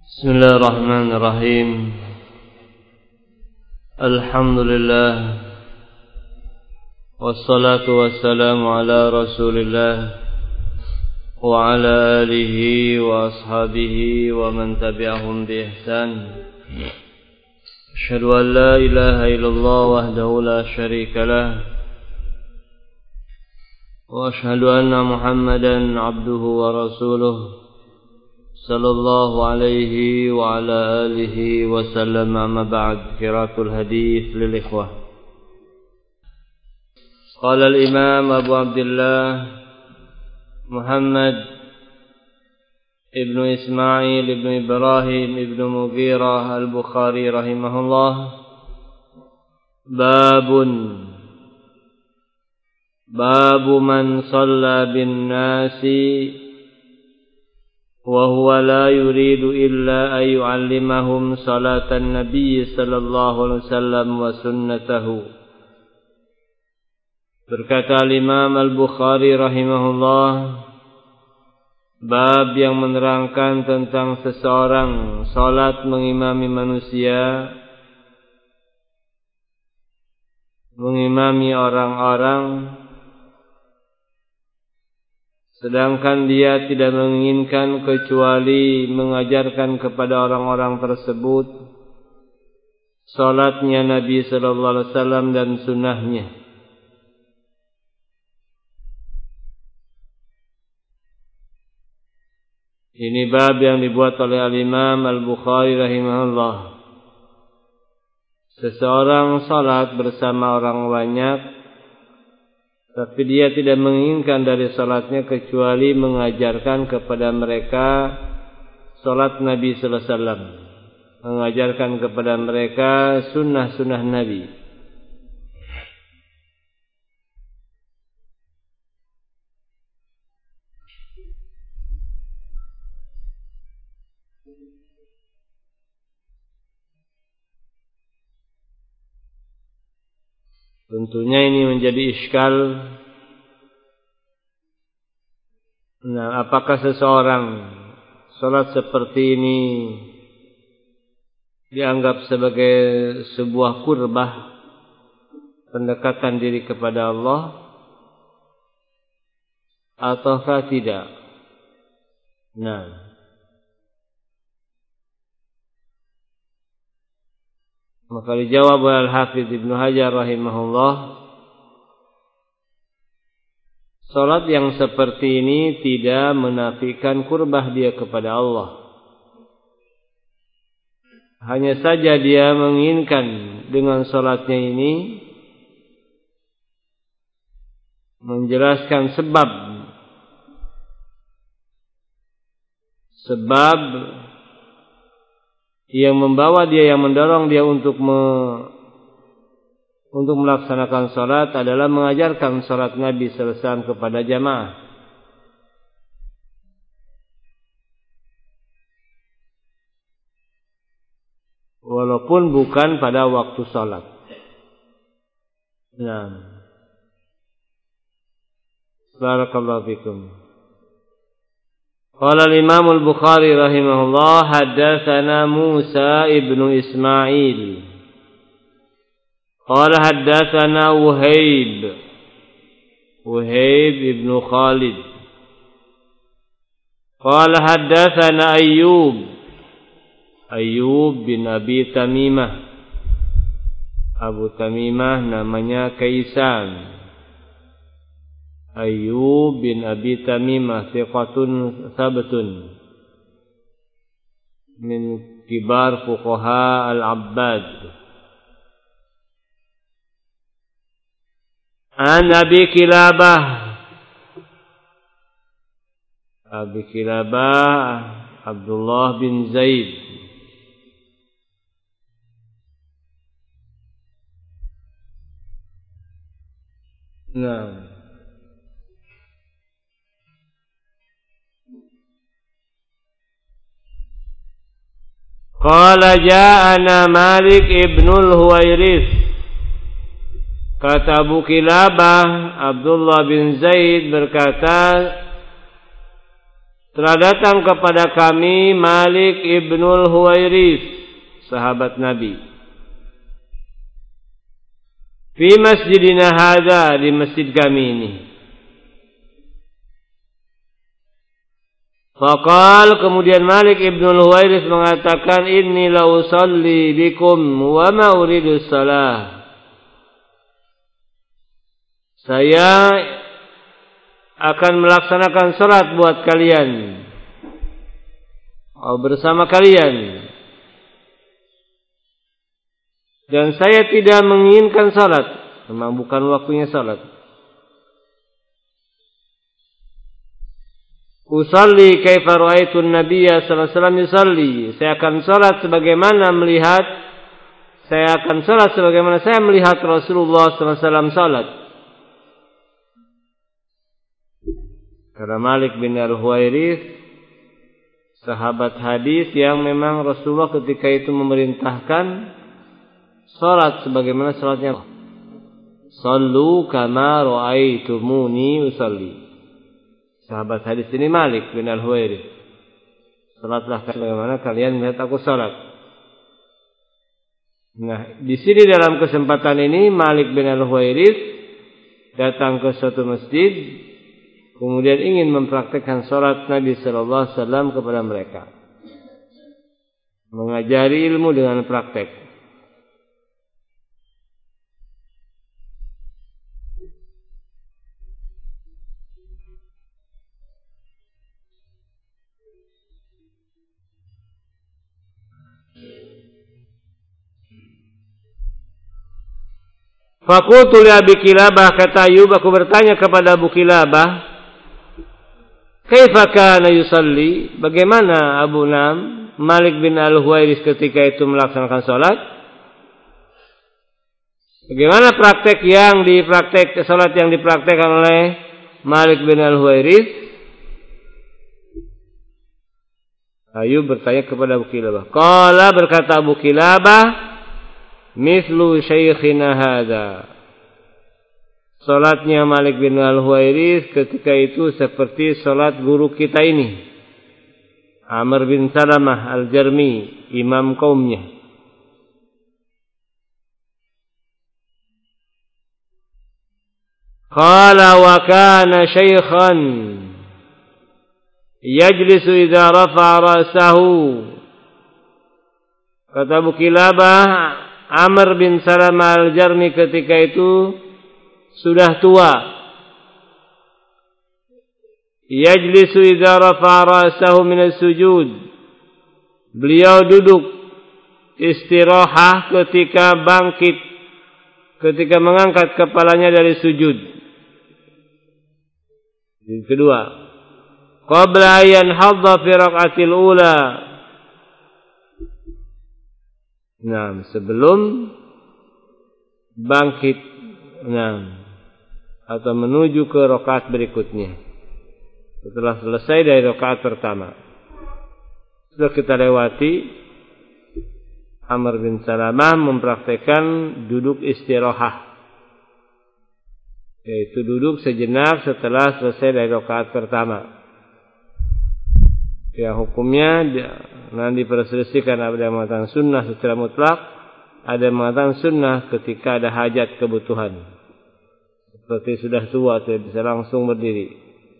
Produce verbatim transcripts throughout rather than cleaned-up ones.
Bismillahirrahmanirrahim. Alhamdulillah. Wassalatu wassalamu ala Rasulillah wa ala alihi wa ashabihi wa man tabi'ahum bi ihsan. Asyhadu an la ilaha illallah wahdahu la syarika lah. Wa asyhadu anna Muhammadan abduhu wa rasuluh sallallahu alaihi wa ala alihi wa sallam. Amma ba'd. Qiraatul hadits lil ikhwah. Qala al-imam Abu Abdullah Muhammad ibnu Ismail ibnu Ibrahim ibnu Mughirah al-Bukhari rahimahullah, babun babu man shalla bin nasi wa huwa la yuridu illa an yu'allimahum salatan nabiy sallallahu alaihi wasallam wa sunnatahu. Berkata Imam Al-Bukhari rahimahullah, bab yang menerangkan tentang seseorang salat mengimami manusia, mengimami orang-orang, sedangkan dia tidak menginginkan kecuali mengajarkan kepada orang-orang tersebut salatnya Nabi sallallahu alaihi wasallam dan sunnahnya. Ini bab yang dibuat oleh Al-Imam Al-Bukhari rahimahullah. Seseorang salat bersama orang banyak, tapi dia tidak menginginkan dari salatnya kecuali mengajarkan kepada mereka salat Nabi sallallahu alaihi wasallam, mengajarkan kepada mereka sunnah-sunnah Nabi. Tentunya ini menjadi iskal. Nah, apakah seseorang salat seperti ini dianggap sebagai sebuah qurbah, pendekatan diri kepada Allah, ataukah tidak? Nah, maka dijawab oleh Al-Hafidz Ibnu Hajar rahimahullah, salat yang seperti ini tidak menafikan qurbah dia kepada Allah. Hanya saja dia menginginkan dengan salatnya ini menjelaskan sebab sebab yang membawa dia, yang mendorong dia untuk me, untuk melaksanakan salat adalah mengajarkan salat Nabi sallallahu alaihi wasallam kepada jamaah. Walaupun bukan pada waktu salat. Nah, barakallahu fikum. Qala al-Imam Al-Bukhari rahimahullah, haddatsana Musa ibnu Ismail qala haddatsana Wuhaib Wuhaib ibnu Khalid qala haddatsana Ayyub Ayyub bin Abi Tamimah. Abu Tamimah namanya Kaisan. Ayyub bin Abi Tamimah thiqatun sabtun min kibar fuqaha al-Abbad. An Abi Kilabah Abi Kilabah Abdullah bin Zaid Nah, qala ja'ana Malik ibnul Huwairits. Kata Abu Kilabah, Abdullah bin Zaid berkata, telah datang kepada kami Malik ibnul Huwairits, sahabat Nabi, fi masjidina hadza, di masjid kami ini. Faqal, kemudian Malik ibnul Huwairits mengatakan, inni la usalli bikum wa ma uridu shalah. Saya akan melaksanakan salat buat kalian, atau bersama kalian, dan saya tidak menginginkan salat. Memang bukan waktunya salat. Usalli kaifa ra'aitu an-nabiyya sallallahu alaihi wasallam yusalli. Saya akan salat sebagaimana melihat saya akan salat sebagaimana saya melihat Rasulullah sallallahu alaihi wasallam salat. Karena Malik bin Al-Huwairits sahabat hadis yang memang Rasulullah ketika itu memerintahkan salat sebagaimana salatnya. Sallu kama ra'aitumuni usalli. Sahabat hadis ini Malik bin Al-Huwairits. Salatlah sebagaimana kalian melihat aku salat. Nah, di sini dalam kesempatan ini Malik bin Al-Huwairits datang ke suatu masjid, kemudian ingin mempraktikkan salat Nabi sallallahu alaihi wasallam kepada mereka. Mengajari ilmu dengan praktek. Faqultu li Abi Kilabah, kata Ayyub, aku bertanya kepada Abu Kilabah, kaifa kana yusalli, bagaimana Abu Nam Malik bin Al-Huwairits ketika itu melaksanakan salat? Bagaimana praktek yang dipraktek salat yang dipraktekkan oleh Malik bin Al-Huwairits? Ayyub bertanya kepada Abu Kilabah. Qala, berkata Abu Kilabah, mislu syaikhina hadza. Salatnya Malik bin Al-Huwairits ketika itu seperti salat guru kita ini, Amr bin Salamah Al-Jarmi, imam kaumnya. Qala wa kana syaikhan yajlisu idza rafa'a ra'sahu. Kata Abu Kilabah, Amr bin Salamah Al-Jarmi ketika itu sudah tua. Yajlisu idza rafa'a ra'sahu min as-sujud. Beliau duduk istirahah ketika bangkit, ketika mengangkat kepalanya dari sujud. Yang kedua, qabla an hadda fi raq'atil ula. Nah, sebelum bangkit, nah, atau menuju ke rakaat berikutnya, setelah selesai dari rakaat pertama. Sudah kita lewati, Amr bin Salamah mempraktekkan duduk istirahah, yaitu duduk sejenak setelah selesai dari rakaat pertama. Ya, hukumnya nanti diperselisihkan, ada yang mengatakan sunnah secara mutlak, ada yang mengatakan sunnah ketika ada hajat kebutuhan. Seperti sudah tua, tidak bisa langsung berdiri.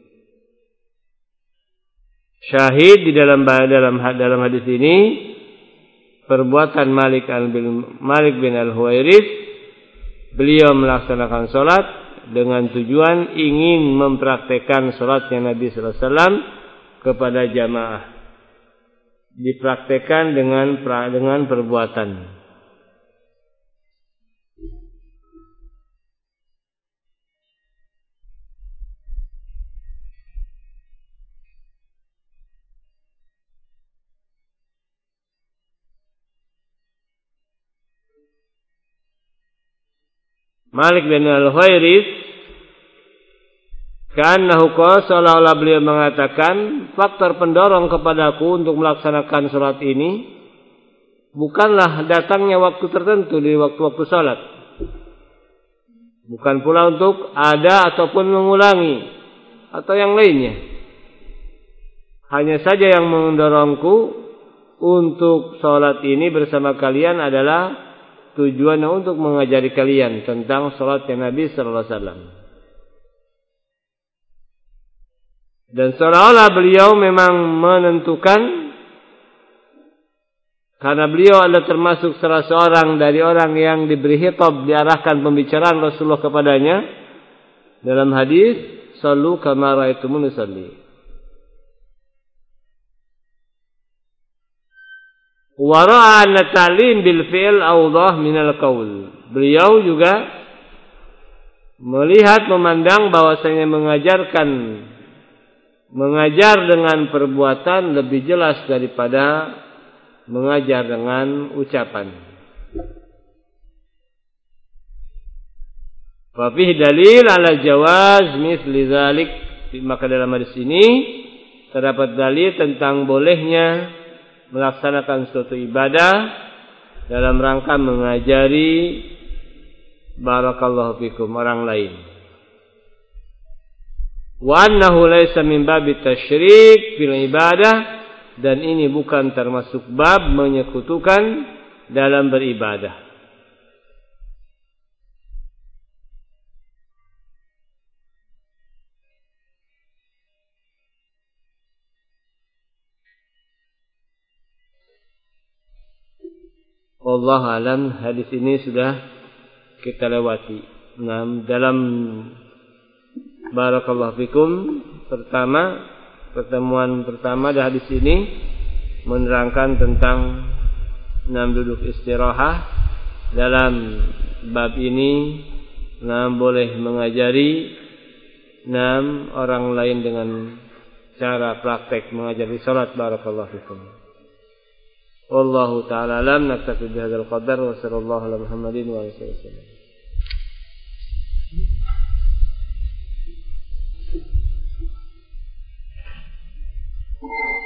Syahid di dalam dalam dalam hadis ini perbuatan Malik bin Malik bin Al-Huwairits, beliau melaksanakan salat dengan tujuan ingin mempraktekkan salatnya Nabi sallallahu alaihi wasallam kepada jamaah. Dipraktekkan dengan dengan perbuatan. Malik bin Al-Huwairits, karena qala, seolah-olah beliau mengatakan, faktor pendorong kepadaku untuk melaksanakan salat ini bukanlah datangnya waktu tertentu di waktu-waktu salat, bukan pula untuk ada ataupun mengulangi atau yang lainnya. Hanya saja yang mendorongku untuk sholat ini bersama kalian adalah tujuannya untuk mengajari kalian tentang sholatnya Nabi sallallahu alaihi wasallam. Dan seolah-olah beliau memang menentukan, karena beliau adalah termasuk salah seorang dari orang yang diberi khitab, diarahkan pembicaraan Rasulullah kepadanya dalam hadis, "Shallu kama ra'aitumuni usalli." Wa ra'a anna ta'lim bil fi'l awdah min al-qaul. Beliau juga melihat, memandang bahwasanya mengajarkan mengajar dengan perbuatan lebih jelas daripada mengajar dengan ucapan. Wa fihi dalil ala jawaz mithli dzalik. Maka dalam hadis ini terdapat dalil tentang bolehnya melaksanakan suatu ibadah dalam rangka mengajari barakallahu fikum orang lain. Wa annahu laysa min babi tasyrik fil ibadah, dan ini bukan termasuk bab menyekutukan dalam beribadah. Wallahu alam, hadis ini sudah kita lewati. Nah, dalam barakallahu fikum pertama, pertemuan pertama di hadis ini menerangkan tentang enam duduk istirahat. Dalam bab ini enam boleh mengajari enam orang lain dengan cara praktek mengajari salat. Barakallahu fikum. Wallahu ta'ala alam. Naktafi bihadzal qadar wa sallallahu ala Muhammadin wa alihi wasallam.